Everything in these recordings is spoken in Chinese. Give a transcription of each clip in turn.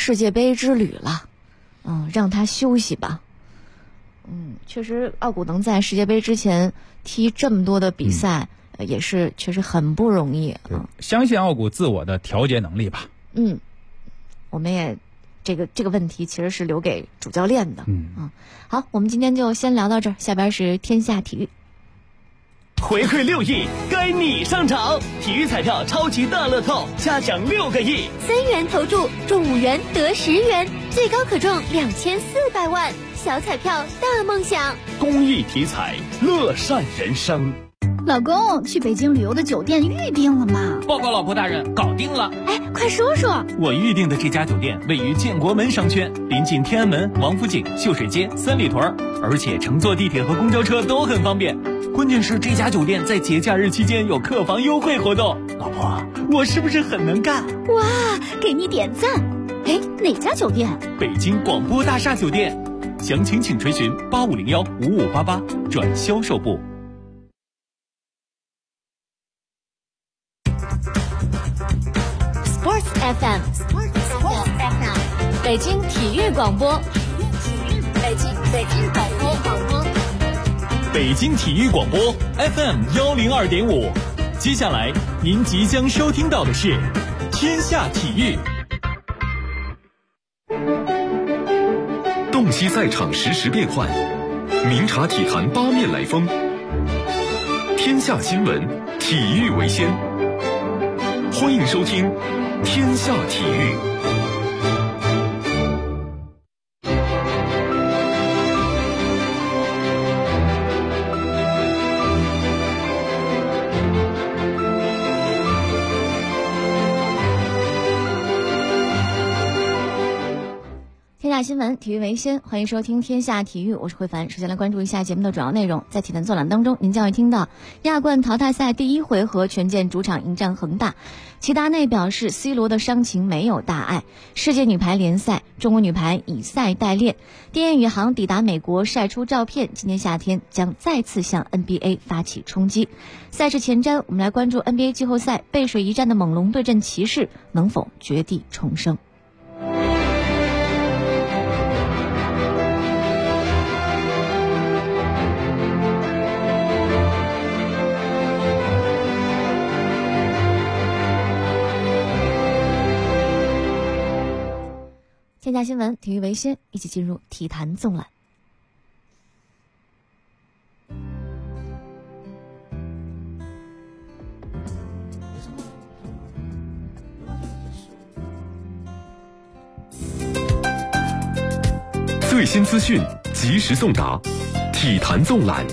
世界杯之旅了，让他休息吧。确实奥古能在世界杯之前踢这么多的比赛，也是确实很不容易啊。 相信奥古自我的调节能力吧。 我们也这个问题其实是留给主教练的。好，我们今天就先聊到这儿，下边是天下体育。 回馈6亿，该你上场！体育彩票超级大乐透，加奖6个亿 ，3元投注中5元得10元，最高可中2400万，小彩票大梦想。 公益体彩，乐善人生。 老公，去北京旅游的酒店预定了吗？ 报告老婆大人，搞定了。 快说说。 我预定的这家酒店位于建国门商圈，临近天安门、王府井、秀水街、三里屯，而且乘坐地铁和公交车都很方便。关键是这家酒店在节假日期间有客房优惠活动。老婆，我是不是很能干？ 哇，给你点赞。哪家酒店？ 北京广播大厦酒店。详情请垂询8501-5588转销售部。 Sports FM， 北京体育广播， 北京广播， 北京体育广播 FM102.5。接下来您即将收听到的是天下体育。 洞悉赛场实时变幻，明察体坛八面来风。天下新闻，体育为先。欢迎收听天下体育。 天下新闻，体育为先，欢迎收听天下体育，我是慧凡。首先来关注一下节目的主要内容。在体坛纵览当中，您将会听到亚冠淘汰赛第1回合，权健主场迎战恒大。齐达内表示 C 罗的伤情没有大碍。世界女排联赛，中国女排以赛代练。丁彦雨航抵达美国晒出照片，今年夏天将再次向 NBA 发起冲击。赛事前瞻，我们来关注 NBA 季后赛，背水一战的猛龙对阵骑士，能否绝地重生？天下新闻，体育为先，一起进入体坛纵览。 最新资讯，及时送达，体坛纵览。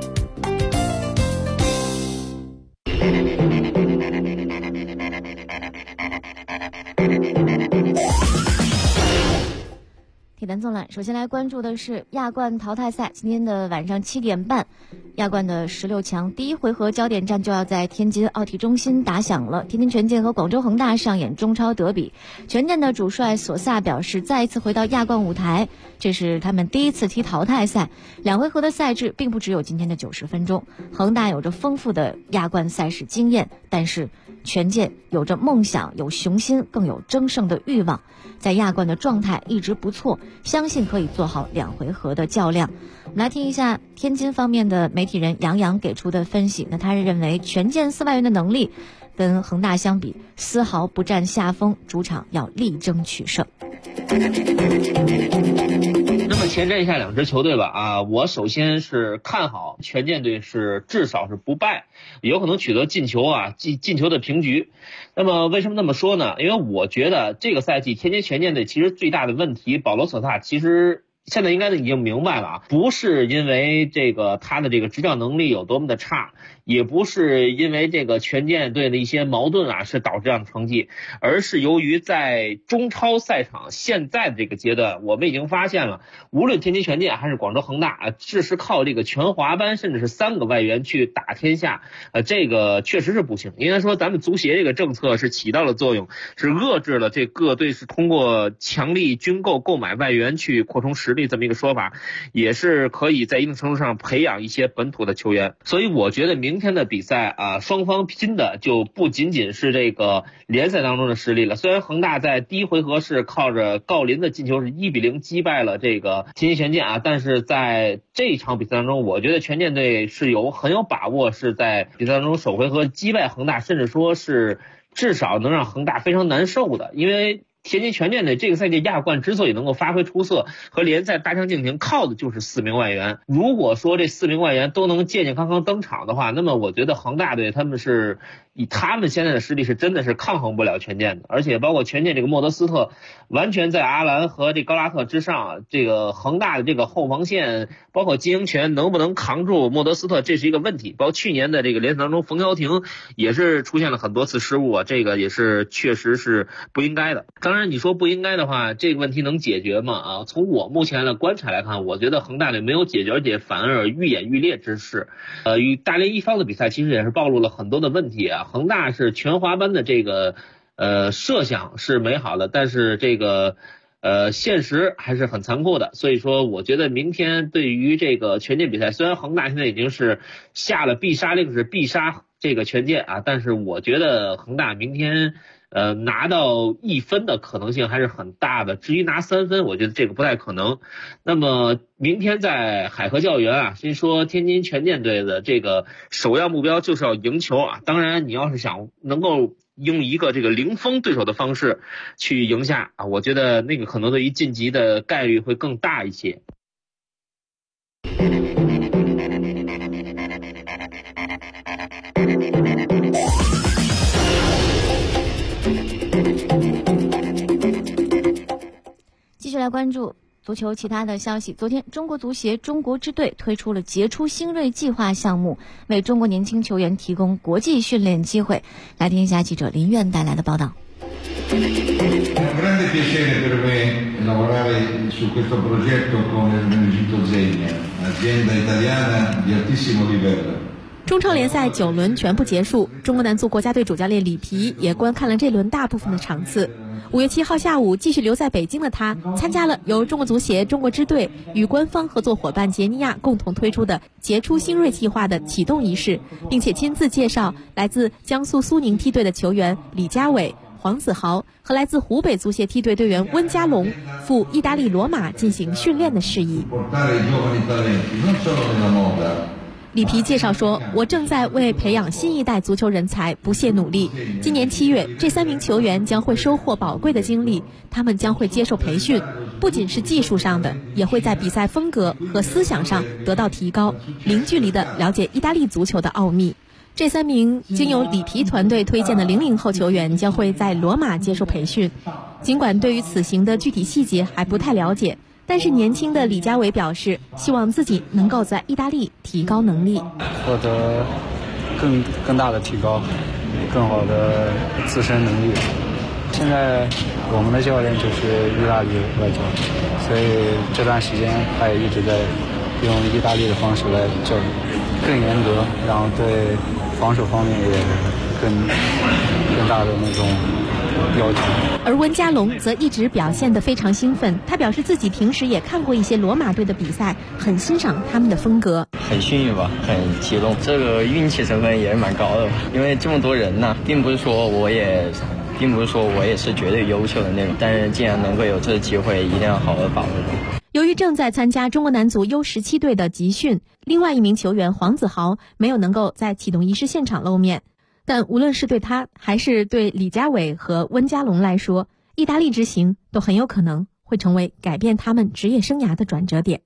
体坛纵览，首先来关注的是亚冠淘汰赛。今天的晚上7点半，亚冠的16强第1回合焦点战就要在天津奥体中心打响了。天津权健和广州恒大上演中超德比。权健的主帅索萨表示，再一次回到亚冠舞台，这是他们第一次踢淘汰赛。2回合的赛制并不只有今天的90分钟。恒大有着丰富的亚冠赛事经验，但是权健有着梦想，有雄心，更有争胜的欲望。在亚冠的状态一直不错，相信可以做好2回合的较量。我们来听一下天津方面的媒体人杨洋给出的分析。那他是认为权健4外援的能力跟恒大相比丝毫不占下风，主场要力争取胜。 那么前瞻一下2支球队吧我首先是看好权健队是至少是不败，有可能取得进球进球的平局。那么为什么那么说呢？因为我觉得这个赛季天津权健队其实最大的问题，保罗索萨其实现在应该已经明白了不是因为他的执教能力有多么的差，也不是因为权健队的一些矛盾是导致这样的成绩，而是由于在中超赛场现在的这个阶段，我们已经发现了，无论天津权健还是广州恒大只是靠全华班甚至是3个外援去打天下，这个确实是不行。应该说咱们足协这个政策是起到了作用，是遏制了各队是通过强力军购买外援去扩充实力这么一个说法，也是可以在一定程度上培养一些本土的球员。所以我觉得明明天的比赛啊，双方拼的就不仅仅是这个联赛当中的实力了。虽然恒大在第一回合是靠着郜林的进球是1-0击败了这个天津权健啊，但是在这场比赛当中，我觉得权健队是很有把握是在比赛当中首回合击败恒大，甚至说是至少能让恒大非常难受的。因为天津权健队这个赛季亚冠之所以能够发挥出色，和联赛大相径庭，靠的就是4名外援。如果说这4名外援都能健健康康登场的话，那么我觉得恒大队他们是以他们现在的实力是真的是抗衡不了权健的。而且包括权健这个莫德斯特完全在阿兰和这高拉特之上，这个恒大的这个后防线包括金英权能不能扛住莫德斯特，这是一个问题。包括去年的这个联赛当中冯潇霆也是出现了很多次失误啊，这个也是确实是不应该的。当然你说不应该的话，这个问题能解决吗？啊，从我目前的观察来看，我觉得恒大队没有解决，而且反而愈演愈烈之势。与大连一方的比赛其实也是暴露了很多的问题啊。恒大是全华班的这个设想是美好的，但是这个现实还是很残酷的。所以说我觉得明天对于这个权健比赛，虽然恒大现在已经是下了必杀令，是必杀这个权健啊，但是我觉得恒大明天拿到1分的可能性还是很大的。至于拿3分，我觉得这个不太可能。那么明天在海河教园啊，先说天津权健队的这个首要目标就是要赢球啊。当然你要是想能够用一个这个零封对手的方式去赢下啊，我觉得那个可能对于晋级的概率会更大一些。 继续来关注足球其他的消息。昨天，中国足协中国支队推出了杰出新锐计划项目，为中国年轻球员提供国际训练机会。来听一下记者林苑带来的报道。 grande piacere per me lavorare su questo progetto con Ermenegildo Zegna, azienda italiana di altissimo livello。 中超联赛9轮全部结束，中国男足国家队主教练里皮也观看了这轮大部分的场次。5月7号下午，继续留在北京的他，参加了由中国足协中国支队与官方合作伙伴杰尼亚共同推出的杰出新锐计划的启动仪式，并且亲自介绍来自江苏苏宁梯队的球员李佳伟、黄子豪和来自湖北足协梯队队员温家龙赴意大利罗马进行训练的事宜。里皮介绍说，我正在为培养新一代足球人才不懈努力。今年7月，这3名球员将会收获宝贵的经历，他们将会接受培训，不仅是技术上的，也会在比赛风格和思想上得到提高，零距离地了解意大利足球的奥秘。这3名经由里皮团队推荐的00后球员将会在罗马接受培训。尽管对于此行的具体细节还不太了解，但是年轻的李佳伟表示，希望自己能够在意大利提高能力， 获得更大的提高，更好的自身能力。现在我们的教练就是意大利外教，所以这段时间他也一直在用意大利的方式来教育，更严格，然后对防守方面也更大的那种要求。 而温家龙则一直表现得非常兴奋，他表示自己平时也看过一些罗马队的比赛，很欣赏他们的风格。 很幸运吧，很激动，这个运气成分也是蛮高的吧，因为这么多人呢，并不是说我也是绝对优秀的那种，但是既然能够有这个机会，一定要好好把握住。 由于正在参加中国男足 U17 队的集训，另外一名球员黄子豪没有能够在启动仪式现场露面。但无论是对他还是对李佳伟和温家龙来说，意大利之行都很有可能会成为改变他们职业生涯的转折点。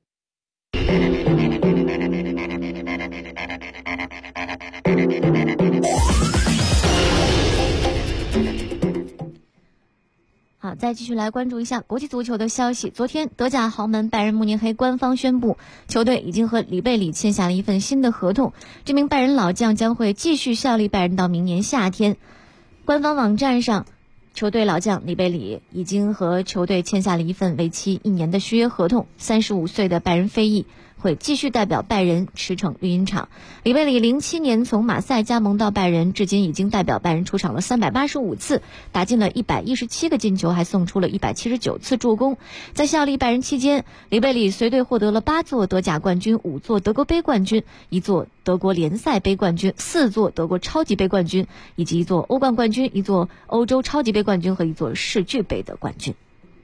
好，再继续来关注一下国际足球的消息。昨天，德甲豪门拜仁慕尼黑官方宣布，球队已经和里贝里签下了一份新的合同。这名拜仁老将将会继续效力拜仁到明年夏天。官方网站上，球队老将里贝里已经和球队签下了一份为期1年的续约合同。35岁的拜仁飞翼会继续代表拜仁驰骋绿茵场。里贝里07年从马赛加盟到拜仁，至今已经代表拜仁出场了385次，打进了117个进球，还送出了179次助攻。在效力拜仁期间，里贝里随队获得了8座德甲冠军、5座德国杯冠军、1座德国联赛杯冠军、4座德国超级杯冠军，以及1座欧冠冠军、1座欧洲超级杯冠军和1座世俱杯的冠军。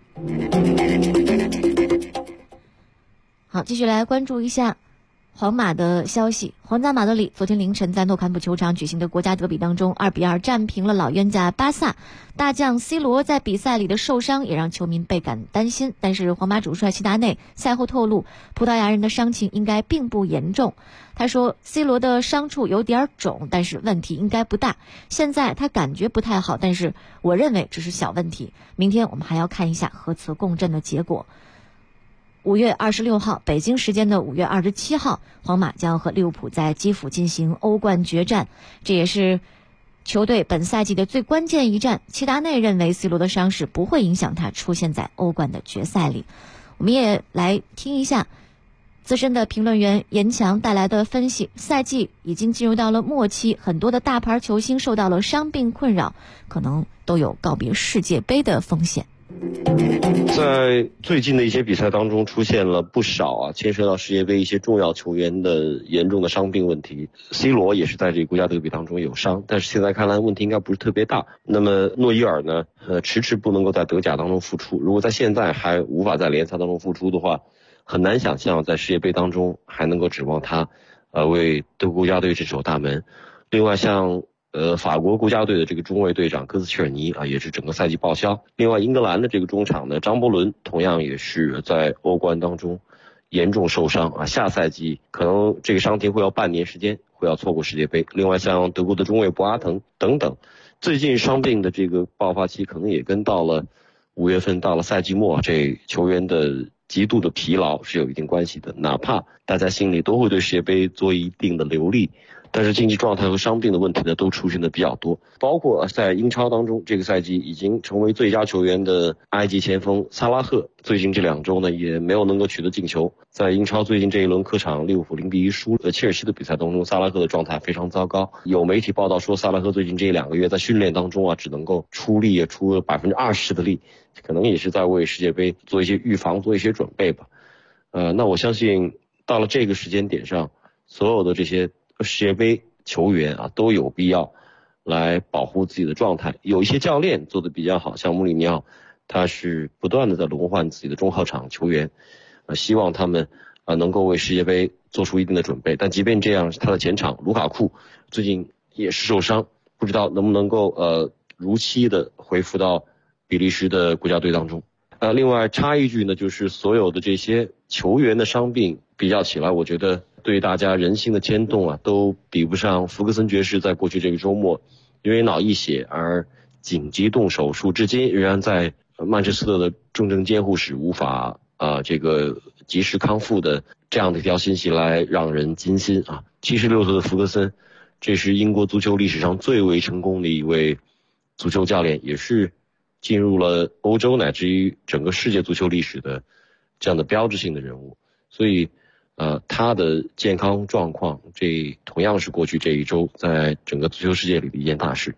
好，继续来关注一下皇马的消息。皇家马德里昨天凌晨在诺坎普球场举行的国家德比当中2-2战平了老冤家巴萨。大将 C 罗在比赛里的受伤也让球迷倍感担心，但是皇马主帅齐达内赛后透露，葡萄牙人的伤情应该并不严重。他说 C 罗的伤处有点肿，但是问题应该不大。现在他感觉不太好，但是我认为只是小问题。明天我们还要看一下核磁共振的结果。5月26号，北京时间的5月27号，皇马将和利物浦在基辅进行欧冠决战，这也是球队本赛季的最关键一战。齐达内认为 C 罗的伤势不会影响他出现在欧冠的决赛里。我们也来听一下资深的评论员严强带来的分析。赛季已经进入到了末期，很多的大牌球星受到了伤病困扰，可能都有告别世界杯的风险。 在最近的一些比赛当中出现了不少牵涉到世界杯一些重要球员的严重的伤病问题。 C 罗也是在这个国家德比当中有伤，但是现在看来问题应该不是特别大。那么诺伊尔呢迟迟不能够在德甲当中复出，如果在现在还无法在联赛当中复出的话，很难想象在世界杯当中还能够指望他为德国国家队这守大门。另外像法国国家队的这个中卫队长科斯切尔尼也是整个赛季报销。另外英格兰的这个中场的张伯伦同样也是在欧冠当中严重受伤下赛季可能这个伤停会要半年时间，会要错过世界杯。另外像德国的中卫博阿滕等等，最近伤病的这个爆发期可能也跟到了5月份到了赛季末这球员的极度的疲劳是有一定关系的。哪怕大家心里都会对世界杯做一定的留力，但是竞技状态和伤病的问题呢都出现的比较多。包括在英超当中，这个赛季已经成为最佳球员的埃及前锋萨拉赫，最近这2周呢也没有能够取得进球。在英超最近这一轮客场利物浦0-1输切尔西的比赛当中，萨拉赫的状态非常糟糕。有媒体报道说，萨拉赫最近这2个月在训练当中只能够出力出了20%的力，可能也是在为世界杯做一些预防，做一些准备吧。那我相信到了这个时间点上，所有的这些世界杯球员都有必要来保护自己的状态。有一些教练做得比较好，像穆里尼奥，他是不断的在轮换自己的中后场球员，希望他们能够为世界杯做出一定的准备。但即便这样，他的前场卢卡库最近也是受伤，不知道能不能够如期的恢复到比利时的国家队当中。另外插一句呢，就是所有的这些球员的伤病比较起来，我觉得对大家人心的牵动都比不上福格森爵士在过去这个周末因为脑溢血而紧急动手术，至今仍然在曼彻斯特的重症监护室无法这个及时康复的这样的一条信息来让人惊心76岁的福格森，这是英国足球历史上最为成功的一位足球教练，也是进入了欧洲乃至于整个世界足球历史的这样的标志性的人物。所以他的健康状况，这同样是过去这一周在整个足球世界里的一件大事。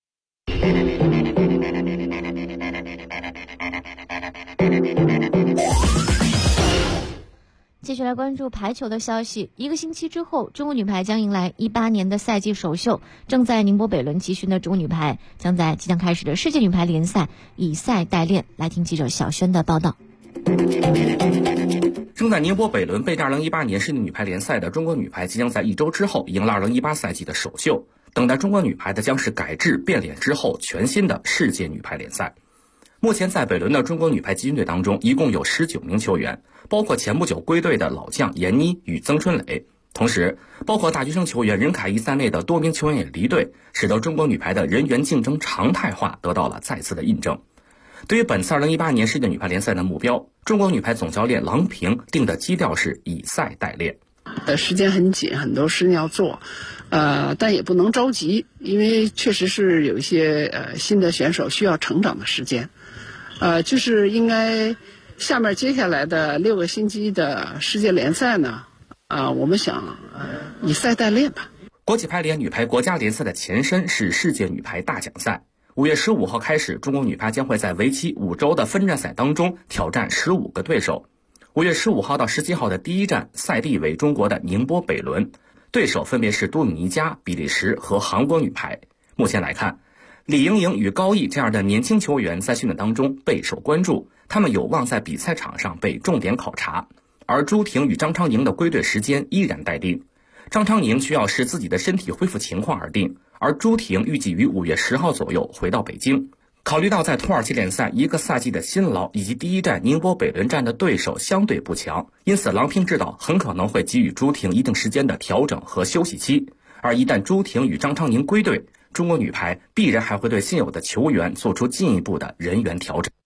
继续来关注排球的消息。1个星期之后，中国女排将迎来18年的赛季首秀。正在宁波北仑集训的中国女排将在即将开始的世界女排联赛以赛代练。来听记者小轩的报道。 正在宁波北仑备战2018年世界女排联赛的中国女排即将在1周之后迎来2018赛季的首秀。等待中国女排的将是改制变脸之后全新的世界女排联赛。目前在北仑的中国女排集训队当中，一共有19名球员，包括前不久归队的老将闫妮与曾春蕾，同时包括大学生球员任凯毅在内的多名球员也离队，使得中国女排的人员竞争常态化得到了再次的印证。对于本次2018年世界女排联赛的目标，中国女排总教练郎平定的基调是以赛代练。 时间很紧，很多事情要做，但也不能着急，因为确实是有一些新的选手需要成长的时间，就是应该下面接下来的6个星期的世界联赛呢，我们想以赛代练吧。 国际排联女排国家联赛的前身是世界女排大奖赛。5月15号开始，中国女排将会在为期5周的分站赛当中挑战15个对手。5月15号到17号的第一站，赛地为中国的宁波北仑，对手分别是多米尼加、比利时和韩国女排。目前来看，李盈莹与高毅这样的年轻球员在训练当中备受关注，他们有望在比赛场上被重点考察。而朱婷与张昌莹的归队时间依然待定，张昌莹需要视自己的身体恢复情况而定，而朱婷预计于5月10号左右回到北京。考虑到在土耳其联赛1个赛季的辛劳，以及第一站宁波北仑站的对手相对不强，因此郎平指导很可能会给予朱婷一定时间的调整和休息期。而一旦朱婷与张昌莹归队，中国女排必然还会对现有的球员做出进一步的人员调整。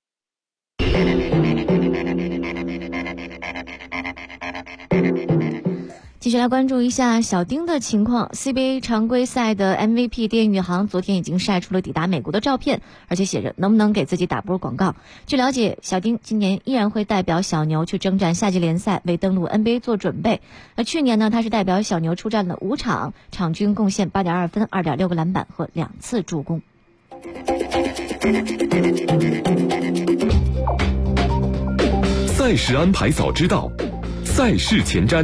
继续来关注一下小丁的情况。 CBA 常规赛的 MVP 丁宇航昨天已经晒出了抵达美国的照片，而且写着能不能给自己打波广告。据了解，小丁今年依然会代表小牛去征战夏季联赛，为登陆 NBA 做准备。去年呢，他是代表小牛出战了5场，场均贡献 8.2 分、2.6个篮板和2次助攻。 赛事安排早知道，赛事前瞻。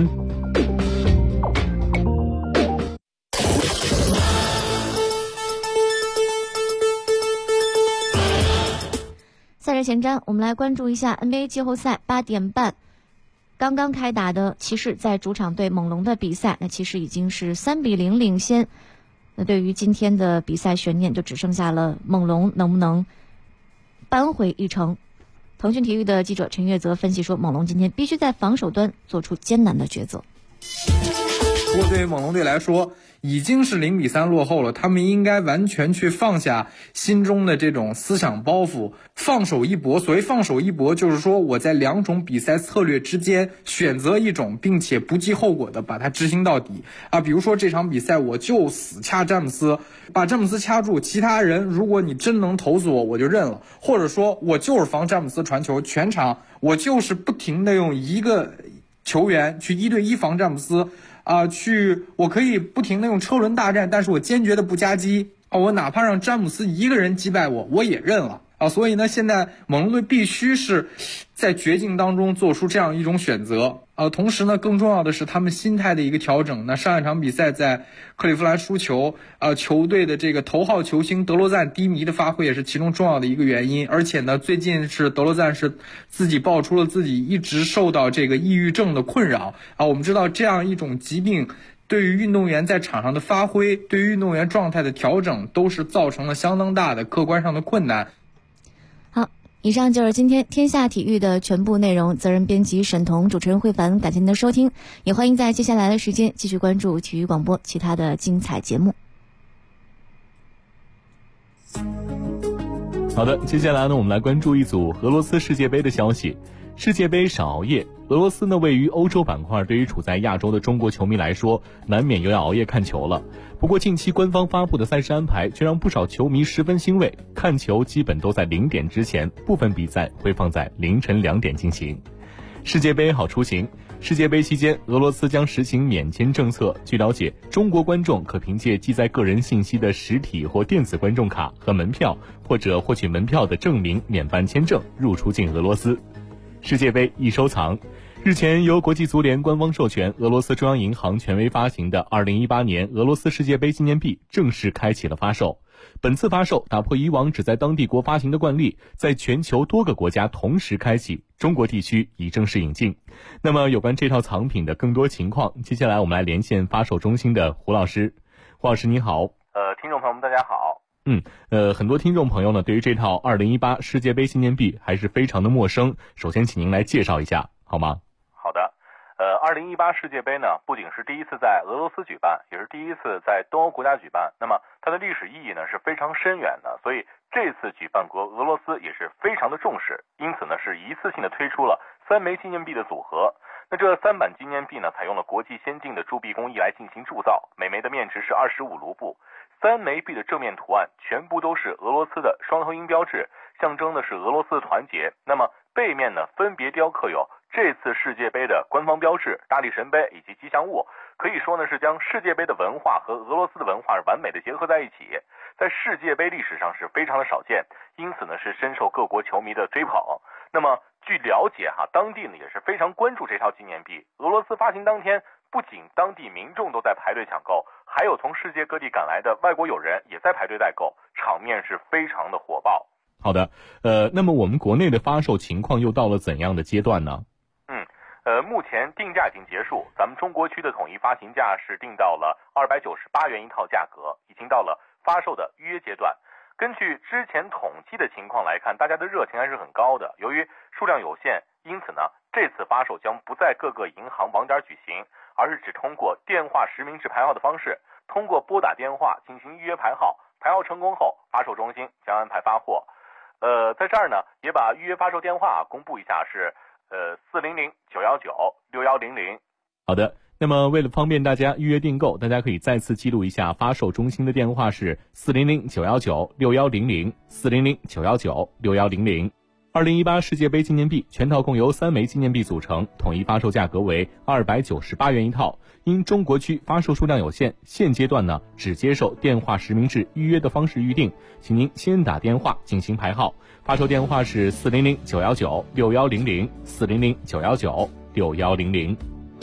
赛事前瞻，我们来关注一下 NBA 季后赛8点半刚刚开打的骑士在主场对猛龙的比赛，那骑士已经是3-0领先。那对于今天的比赛悬念，就只剩下了猛龙能不能扳回一城。腾讯体育的记者陈月泽分析说，猛龙今天必须在防守端做出艰难的抉择。 不过对于猛龙队来说，已经是0-3落后了，他们应该完全去放下心中的这种思想包袱，放手一搏。所谓放手一搏，就是说我在2种比赛策略之间选择一种，并且不计后果的把它执行到底啊。比如说这场比赛我就死掐詹姆斯，把詹姆斯掐住，其他人如果你真能投死我就认了，或者说我就是防詹姆斯传球，全场我就是不停的用一个球员去1对1防詹姆斯我可以不停的用车轮大战，但是我坚决的不夹击我哪怕让詹姆斯一个人击败我也认了所以呢，现在猛龙队必须是在绝境当中做出这样一种选择同时呢，更重要的是他们心态的一个调整。那上一场比赛在克利夫兰输球球队的这个头号球星德罗赞低迷的发挥也是其中重要的一个原因。而且呢，最近是德罗赞是自己爆出了自己一直受到这个抑郁症的困扰我们知道这样一种疾病对于运动员在场上的发挥，对于运动员状态的调整都是造成了相当大的客观上的困难。 以上就是今天天下体育的全部内容，责任编辑沈彤，主持人慧凡，感谢您的收听，也欢迎在接下来的时间继续关注体育广播其他的精彩节目。 好的，接下来呢，我们来关注一组俄罗斯世界杯的消息。世界杯少熬夜，俄罗斯呢位于欧洲板块，对于处在亚洲的中国球迷来说，难免又要熬夜看球了。不过近期官方发布的赛事安排却让不少球迷十分欣慰，看球基本都在0点之前，部分比赛会放在凌晨2点进行。世界杯好出行，世界杯期间，俄罗斯将实行免签政策。据了解，中国观众可凭借记载个人信息的实体或电子观众卡和门票，或者获取门票的证明免办签证入出境俄罗斯。世界杯易收藏，日前由国际足联官方授权，俄罗斯中央银行权威发行的2018年俄罗斯世界杯纪念币正式开启了发售。本次发售打破以往只在当地国发行的惯例，在全球多个国家同时开启，中国地区已正式引进。那么有关这套藏品的更多情况，接下来我们来连线发售中心的胡老师。胡老师你好。 听众朋友们大家好。 很多听众朋友呢对于这套2018世界杯纪念币还是非常的陌生，首先请您来介绍一下好吗？ 好的。2018世界杯呢，不仅是第一次在俄罗斯举办，也是第一次在东欧国家举办。那么它的历史意义呢是非常深远的，所以这次举办国俄罗斯也是非常的重视，因此呢是一次性的推出了3枚纪念币的组合。那这3版纪念币呢，采用了国际先进的铸币工艺来进行铸造，每枚的面值是25卢布。3枚币的正面图案全部都是俄罗斯的双头鹰标志， 象征的是俄罗斯的团结。那么背面呢，分别雕刻有这次世界杯的官方标志、大力神杯以及吉祥物，可以说呢是将世界杯的文化和俄罗斯的文化完美的结合在一起，在世界杯历史上是非常的少见，因此呢是深受各国球迷的追捧。那么据了解当地呢也是非常关注这套纪念币。俄罗斯发行当天，不仅当地民众都在排队抢购，还有从世界各地赶来的外国友人也在排队代购，场面是非常的火爆。 好的，那么我们国内的发售情况又到了怎样的阶段呢？ 目前定价已经结束，咱们中国区的统一发行价是定到了298元一套价格，已经到了发售的预约阶段。根据之前统计的情况来看，大家的热情还是很高的。由于数量有限，因此呢，这次发售将不在各个银行网点举行，而是只通过电话实名制排号的方式，通过拨打电话进行预约排号，排号成功后，发售中心将安排发货。在这儿呢，也把预约发售电话公布一下，是400-919-6100。 好的，那么为了方便大家预约订购，大家可以再次记录一下发售中心的电话是400-919-6100 400-919-6100。2018世界杯纪念币全套共由3枚纪念币组成，统一发售价格为298元一套。因中国区发售数量有限，现阶段呢只接受电话实名制预约的方式预定，请您先打电话进行排号。发售电话是400-919-6100 400-919-6100。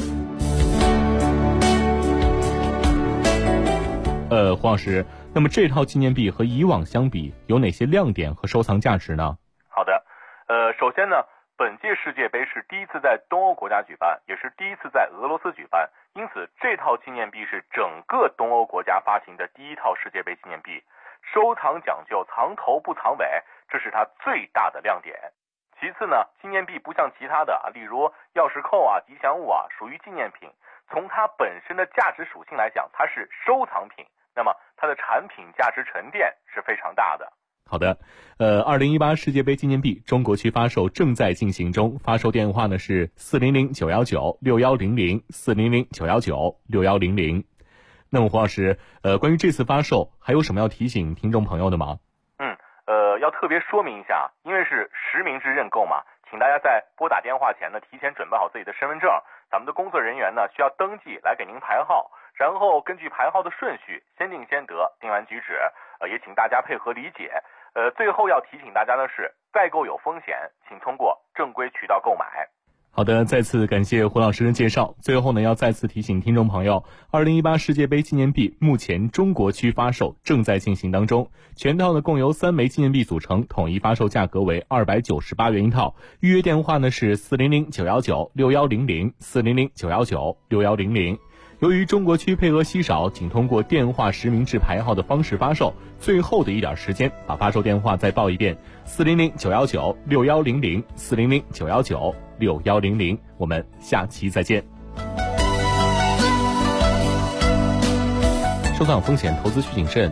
黄老师，那么这套纪念币和以往相比，有哪些亮点和收藏价值呢？ 好的，首先呢，本届世界杯是第一次在东欧国家举办，也是第一次在俄罗斯举办，因此这套纪念币是整个东欧国家发行的第一套世界杯纪念币。收藏讲究藏头不藏尾，这是它最大的亮点。其次呢，纪念币不像其他的例如钥匙扣吉祥物属于纪念品，从它本身的价值属性来讲，它是收藏品，那么它的产品价值沉淀是非常大的。 好的，2018世界杯纪念币中国区发售正在进行中，发售电话呢是400-919-6100 400-919-6100。那么黄老师，关于这次发售还有什么要提醒听众朋友的吗？ 要特别说明一下，因为是实名制认购嘛，请大家在拨打电话前呢，提前准备好自己的身份证，咱们的工作人员呢需要登记来给您排号，然后根据排号的顺序先定先得，定完举止，也请大家配合理解。最后要提醒大家的是，代购有风险，请通过正规渠道购买。 好的，再次感谢胡老师的介绍。最后呢，要再次提醒听众朋友，2018世界杯纪念币目前中国区发售正在进行当中，全套呢共由3枚纪念币组成，统一发售价格为298元一套。预约电话呢是400-919-6100 400-919-6100。由于中国区配额稀少，仅通过电话实名制排号的方式发售，最后的一点时间，把发售电话再报一遍：400-919-6100 400-919-6100。我们下期再见。收藏风险，投资需谨慎。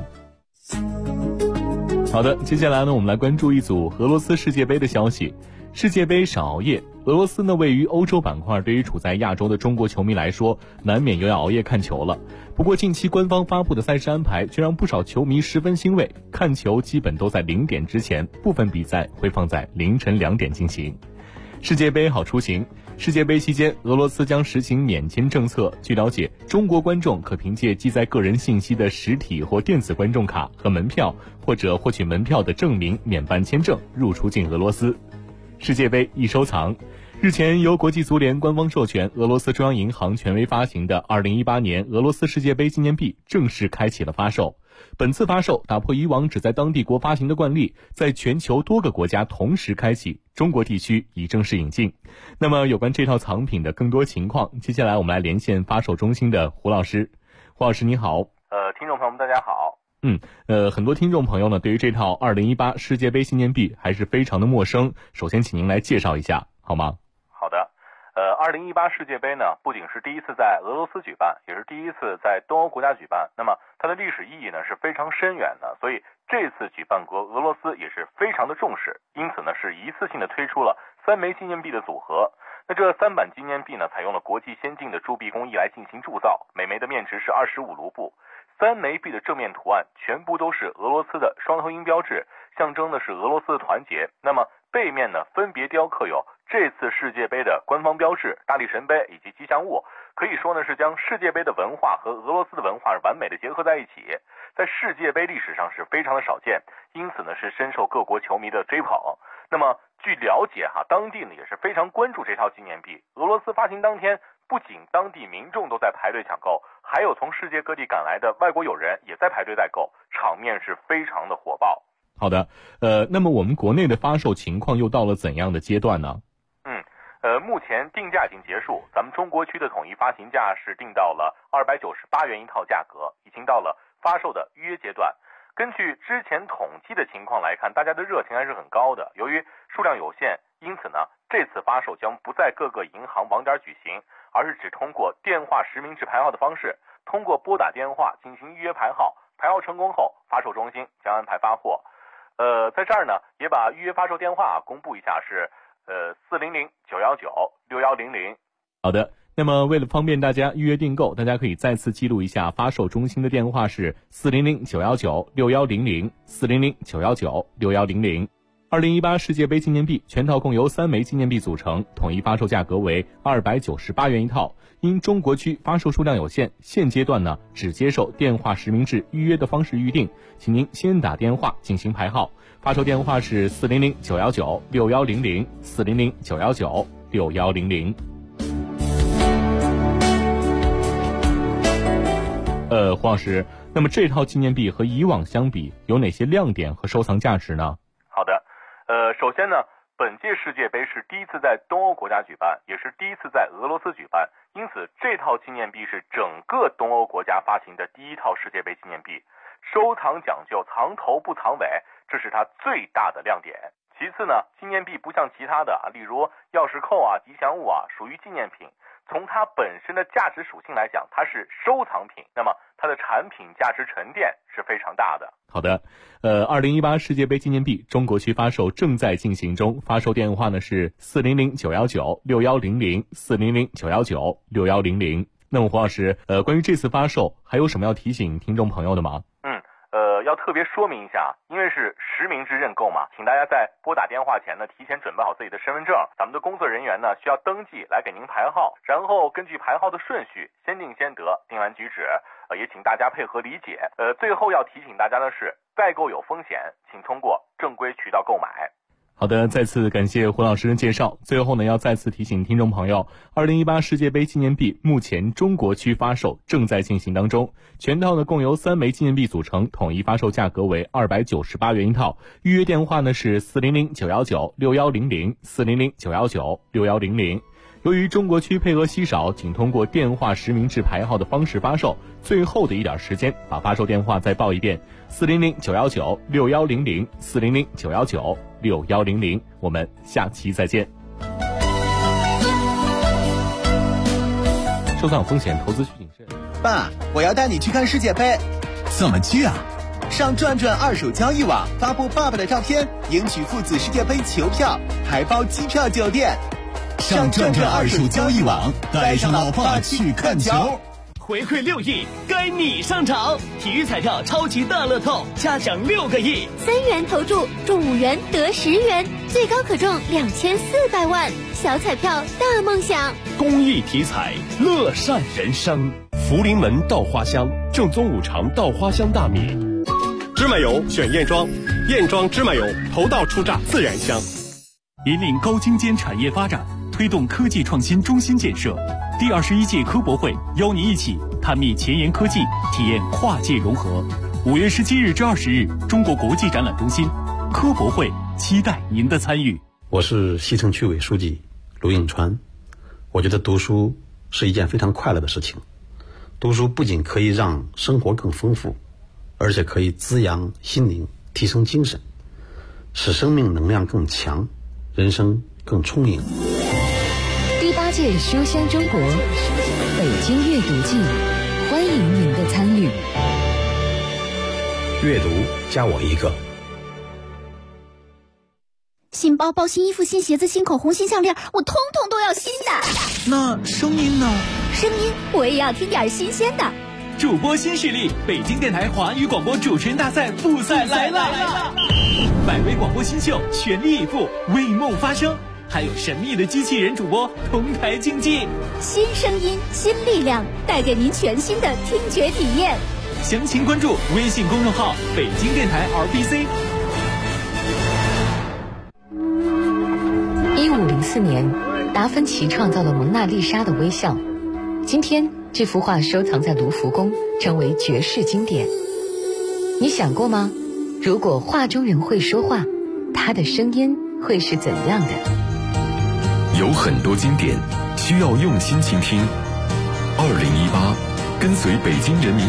好的，接下来呢，我们来关注一组俄罗斯世界杯的消息。世界杯少熬夜，俄罗斯呢位于欧洲板块，对于处在亚洲的中国球迷来说，难免又要熬夜看球了。不过近期官方发布的赛事安排却让不少球迷十分欣慰，看球基本都在0点之前，部分比赛会放在凌晨2点进行。世界杯好出行。世界杯期间，俄罗斯将实行免签政策。据了解，中国观众可凭借记载个人信息的实体或电子观众卡和门票，或者获取门票的证明免办签证入出境俄罗斯。世界杯易收藏。日前，由国际足联官方授权，俄罗斯中央银行权威发行的2018年俄罗斯世界杯纪念币正式开启了发售。本次发售打破以往只在当地国发行的惯例，在全球多个国家同时开启，中国地区已正式引进。那么有关这套藏品的更多情况，接下来我们来连线发售中心的胡老师。胡老师你好。 听众朋友们大家好。 很多听众朋友呢，对于这套2018世界杯纪念币还是非常的陌生。首先，请您来介绍一下，好吗？ 好的。2018世界杯呢，不仅是第一次在俄罗斯举办，也是第一次在东欧国家举办。那么它的历史意义呢是非常深远的，所以这次举办国俄罗斯也是非常的重视，因此呢是一次性的推出了3枚纪念币的组合。那这3版纪念币呢，采用了国际先进的铸币工艺来进行铸造，每枚的面值是25卢布。3枚币的正面图案全部都是俄罗斯的双头鹰标志， 象征的是俄罗斯的团结。那么背面呢，分别雕刻有这次世界杯的官方标志、大力神杯以及吉祥物，可以说呢是将世界杯的文化和俄罗斯的文化完美的结合在一起，在世界杯历史上是非常的少见，因此呢是深受各国球迷的追捧。那么据了解当地呢也是非常关注这套纪念币。俄罗斯发行当天，不仅当地民众都在排队抢购，还有从世界各地赶来的外国友人也在排队代购，场面是非常的火爆。 好的，那么我们国内的发售情况又到了怎样的阶段呢？ 目前定价已经结束，咱们中国区的统一发行价是定到了298元一套价格，已经到了发售的预约阶段。根据之前统计的情况来看，大家的热情还是很高的。由于数量有限，因此呢，这次发售将不在各个银行网点举行，而是只通过电话实名制排号的方式，通过拨打电话进行预约排号，排号成功后，发售中心将安排发货。在这儿呢，也把预约发售电话公布一下，是400-919-6100。 好的，那么为了方便大家预约订购，大家可以再次记录一下发售中心的电话是400-919-6100 400-919-6100。2018世界杯纪念币全套共由3枚纪念币组成，统一发售价格为298元一套。因中国区发售数量有限，现阶段呢只接受电话实名制预约的方式预定，请您先打电话进行排号。发售电话是400-919-6100 400-919-6100。黄老师，那么这套纪念币和以往相比有哪些亮点和收藏价值呢？ 好的，首先呢，本届世界杯是第一次在东欧国家举办，也是第一次在俄罗斯举办，因此这套纪念币是整个东欧国家发行的第一套世界杯纪念币，收藏讲究藏头不藏尾，这是它最大的亮点。其次呢，纪念币不像其他的例如钥匙扣吉祥物属于纪念品，从它本身的价值属性来讲，它是收藏品，那么它的产品价值沉淀是非常大的。 好的，2018世界杯纪念币中国区发售正在进行中，发售电话呢是400-919-6100 400-919-6100。那么黄老师，关于这次发售还有什么要提醒听众朋友的吗？ 要特别说明一下，因为是实名制认购嘛，请大家在拨打电话前呢，提前准备好自己的身份证，咱们的工作人员呢需要登记来给您排号，然后根据排号的顺序，先定先得，定完举止，也请大家配合理解。最后要提醒大家的是，代购有风险，请通过正规渠道购买。 好的，再次感谢胡老师的介绍。最后呢，要再次提醒听众朋友，2018世界杯纪念币目前中国区发售正在进行当中，全套呢共由3枚纪念币组成，统一发售价格为298元一套。预约电话呢是400-919-6100 400-919-6100。由于中国区配额稀少，仅通过电话实名制排号的方式发售，最后的一点时间，把发售电话再报一遍：400-919-6100 400-919-6100。我们下期再见。收藏风险，投资需谨慎。 爸，我要带你去看世界杯。 怎么去啊？ 上转转二手交易网发布爸爸的照片，赢取父子世界杯球票，还包机票酒店。 上转转二手交易网，带上老爸去看球。 回馈6亿，该你上场！体育彩票超级大乐透，加奖6个亿 ，3元投注中5元得10元，最高可中2400万，小彩票大梦想。 公益体彩，乐善人生。 福临门稻花香，正宗五常稻花香大米。芝麻油选燕庄，燕庄芝麻油头道出榨，自然香。 引领高精尖产业发展，推动科技创新中心建设。第21届科博会邀您一起探秘前沿科技，体验跨界融合。5月17日至20日，中国国际展览中心科博会，期待您的参与。 我是西城区委书记卢应川。我觉得读书是一件非常快乐的事情。读书不仅可以让生活更丰富，而且可以滋养心灵，提升精神，使生命能量更强，人生更充盈。 第8届书香中国北京阅读季，欢迎您的参与。 阅读加我一个。 新包包、新衣服、新鞋子、新口红、新项链，我通通都要新的。 那声音呢？ 声音我也要听点新鲜的。 主播新势力，北京电台华语广播主持人大赛复赛来了！100位广播新秀全力以赴，为梦发声，还有神秘的机器人主播同台竞技， 新声音，新力量，带给您全新的听觉体验。 详情关注微信公众号北京电台 RBC。 1504年，达芬奇创造了蒙娜丽莎的微笑。今天，这幅画收藏在卢浮宫，成为绝世经典。你想过吗？如果画中人会说话，他的声音会是怎样的？ 有很多经典需要用心倾听。2018，跟随北京人民